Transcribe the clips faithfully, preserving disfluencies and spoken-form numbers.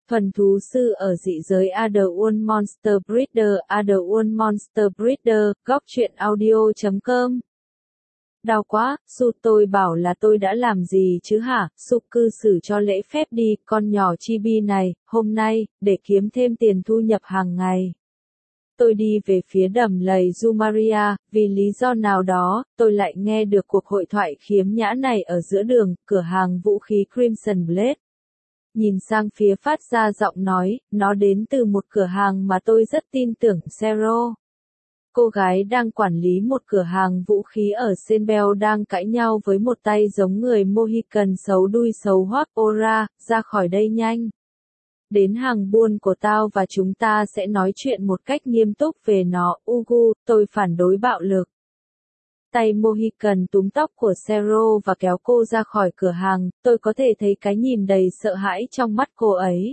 Thuần thú sư ở dị giới Otherworld Monster Breeder, Otherworld Monster Breeder, góc truyện audio chấm com. Đau quá, Su tôi bảo là tôi đã làm gì chứ hả, Su cư xử cho lễ phép đi, con nhỏ chibi này, hôm nay, để kiếm thêm tiền thu nhập hàng ngày. Tôi đi về phía đầm lầy Zumaria, vì lý do nào đó, tôi lại nghe được cuộc hội thoại khiếm nhã này ở giữa đường, cửa hàng vũ khí Crimson Blade. Nhìn sang phía phát ra giọng nói, nó đến từ một cửa hàng mà tôi rất tin tưởng, Zero. Cô gái đang quản lý một cửa hàng vũ khí ở Senbel đang cãi nhau với một tay giống người Mohican xấu đuôi xấu hoác. Ora, ra khỏi đây nhanh. Đến hàng buôn của tao và chúng ta sẽ nói chuyện một cách nghiêm túc về nó. Ugu, tôi phản đối bạo lực. Tay Mohican túm tóc của Zero và kéo cô ra khỏi cửa hàng, tôi có thể thấy cái nhìn đầy sợ hãi trong mắt cô ấy.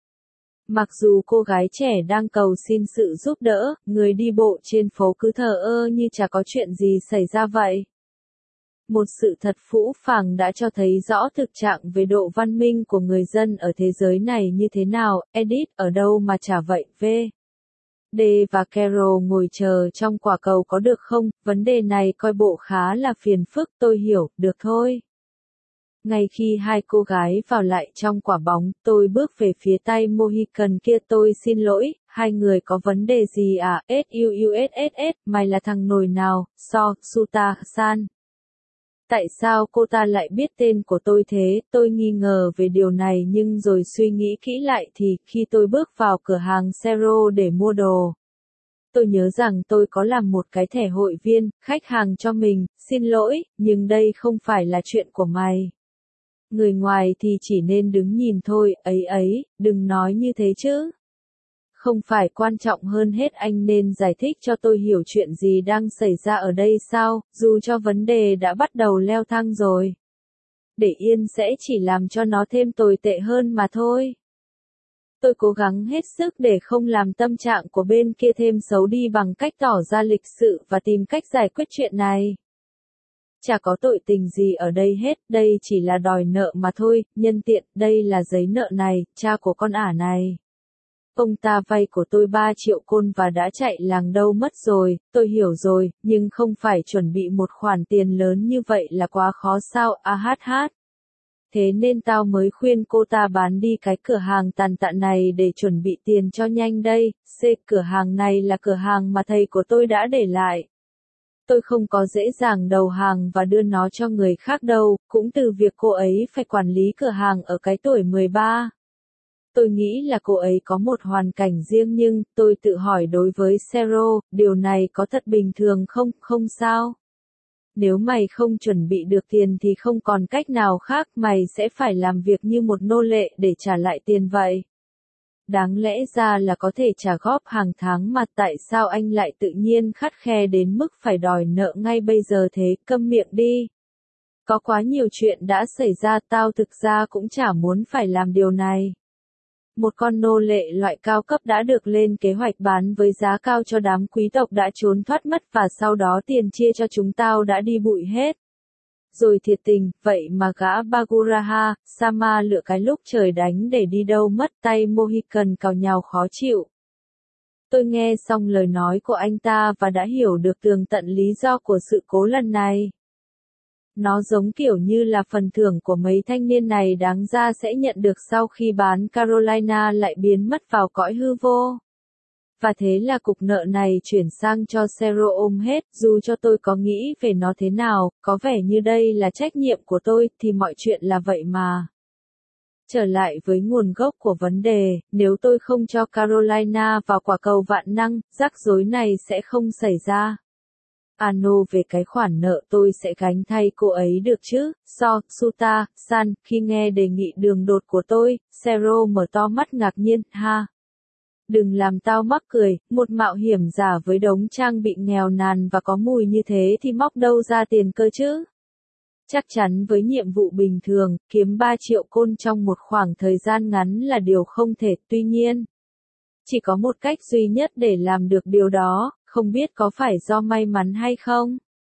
Mặc dù cô gái trẻ đang cầu xin sự giúp đỡ, người đi bộ trên phố cứ thờ ơ như chả có chuyện gì xảy ra vậy. Một sự thật phũ phàng đã cho thấy rõ thực trạng về độ văn minh của người dân ở thế giới này như thế nào. Edith ở đâu mà chả vậy. V. D và Carol ngồi chờ trong quả cầu có được không? Vấn đề này coi bộ khá là phiền phức, tôi hiểu, được thôi. Ngay khi hai cô gái vào lại trong quả bóng, tôi bước về phía tay Mohican kia. Tôi xin lỗi, hai người có vấn đề gì à? Suusss, mày là thằng nồi nào? So, Suta-san. Tại sao cô ta lại biết tên của tôi thế? Tôi nghi ngờ về điều này nhưng rồi suy nghĩ kỹ lại thì, khi tôi bước vào cửa hàng Zero để mua đồ, tôi nhớ rằng tôi có làm một cái thẻ hội viên, khách hàng cho mình. Xin lỗi, nhưng đây không phải là chuyện của mày. Người ngoài thì chỉ nên đứng nhìn thôi, ấy ấy, đừng nói như thế chứ. Không phải quan trọng hơn hết anh nên giải thích cho tôi hiểu chuyện gì đang xảy ra ở đây sao, dù cho vấn đề đã bắt đầu leo thang rồi. Để yên sẽ chỉ làm cho nó thêm tồi tệ hơn mà thôi. Tôi cố gắng hết sức để không làm tâm trạng của bên kia thêm xấu đi bằng cách tỏ ra lịch sự và tìm cách giải quyết chuyện này. Chả có tội tình gì ở đây hết, đây chỉ là đòi nợ mà thôi. Nhân tiện, đây là giấy nợ này, cha của con ả này. Ông ta vay của tôi ba triệu côn và đã chạy làng đâu mất rồi. Tôi hiểu rồi, nhưng không phải chuẩn bị một khoản tiền lớn như vậy là quá khó sao? A hát hát. Thế nên tao mới khuyên cô ta bán đi cái cửa hàng tàn tạ này để chuẩn bị tiền cho nhanh đây. C. Cửa hàng này là cửa hàng mà thầy của tôi đã để lại. Tôi không có dễ dàng đầu hàng và đưa nó cho người khác đâu, cũng từ việc cô ấy phải quản lý cửa hàng ở cái tuổi mười ba. Tôi nghĩ là cô ấy có một hoàn cảnh riêng nhưng, tôi tự hỏi đối với Zero, điều này có thật bình thường không? Không sao. Nếu mày không chuẩn bị được tiền thì không còn cách nào khác, mày sẽ phải làm việc như một nô lệ để trả lại tiền vậy. Đáng lẽ ra là có thể trả góp hàng tháng mà tại sao anh lại tự nhiên khắt khe đến mức phải đòi nợ ngay bây giờ thế? Câm miệng đi. Có quá nhiều chuyện đã xảy ra, tao thực ra cũng chả muốn phải làm điều này. Một con nô lệ loại cao cấp đã được lên kế hoạch bán với giá cao cho đám quý tộc đã trốn thoát mất và sau đó tiền chia cho chúng tao đã đi bụi hết. Rồi thiệt tình, vậy mà gã Baguraha, Sama lựa cái lúc trời đánh để đi đâu mất. Tay Mohican cào nhào khó chịu. Tôi nghe xong lời nói của anh ta và đã hiểu được tường tận lý do của sự cố lần này. Nó giống kiểu như là phần thưởng của mấy thanh niên này đáng ra sẽ nhận được sau khi bán Carolina lại biến mất vào cõi hư vô. Và thế là cục nợ này chuyển sang cho Zero ôm hết, dù cho tôi có nghĩ về nó thế nào, có vẻ như đây là trách nhiệm của tôi, thì mọi chuyện là vậy mà. Trở lại với nguồn gốc của vấn đề, nếu tôi không cho Carolina vào quả cầu vạn năng, rắc rối này sẽ không xảy ra. Ano về cái khoản nợ tôi sẽ gánh thay cô ấy được chứ? So, Suta-san, khi nghe đề nghị đường đột của tôi, Zero mở to mắt ngạc nhiên, ha. Đừng làm tao mắc cười, một mạo hiểm giả với đống trang bị nghèo nàn và có mùi như thế thì móc đâu ra tiền cơ chứ? Chắc chắn với nhiệm vụ bình thường, kiếm ba triệu côn trong một khoảng thời gian ngắn là điều không thể, tuy nhiên. Chỉ có một cách duy nhất để làm được điều đó, không biết có phải do may mắn hay không?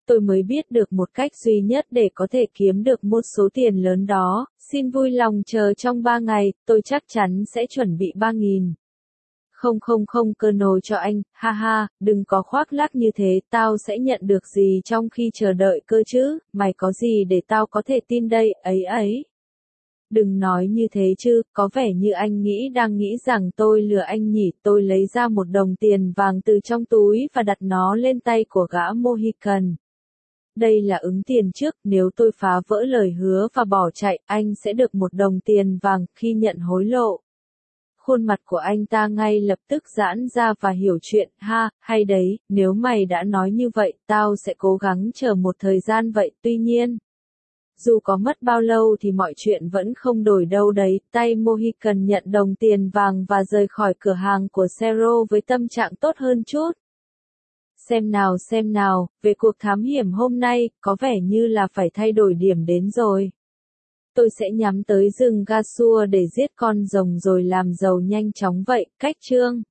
Tôi mới biết được một cách duy nhất để có thể kiếm được một số tiền lớn đó, xin vui lòng chờ trong ba ngày, tôi chắc chắn sẽ chuẩn bị ba nghìn. Không không không cơ nồi cho anh, ha ha, đừng có khoác lác như thế, tao sẽ nhận được gì trong khi chờ đợi cơ chứ, mày có gì để tao có thể tin đây, ấy ấy. Đừng nói như thế chứ, có vẻ như anh nghĩ đang nghĩ rằng tôi lừa anh nhỉ, tôi lấy ra một đồng tiền vàng từ trong túi và đặt nó lên tay của gã Mohican. Đây là ứng tiền trước, nếu tôi phá vỡ lời hứa và bỏ chạy, anh sẽ được một đồng tiền vàng khi nhận hối lộ. Khuôn mặt của anh ta ngay lập tức giãn ra và hiểu chuyện, ha, hay đấy, nếu mày đã nói như vậy, tao sẽ cố gắng chờ một thời gian vậy, tuy nhiên. Dù có mất bao lâu thì mọi chuyện vẫn không đổi đâu đấy, tay Mohican nhận đồng tiền vàng và rời khỏi cửa hàng của Zero với tâm trạng tốt hơn chút. Xem nào xem nào, về cuộc thám hiểm hôm nay, có vẻ như là phải thay đổi điểm đến rồi. Tôi sẽ nhắm tới rừng Gasua để giết con rồng rồi làm giàu nhanh chóng vậy, cách chương.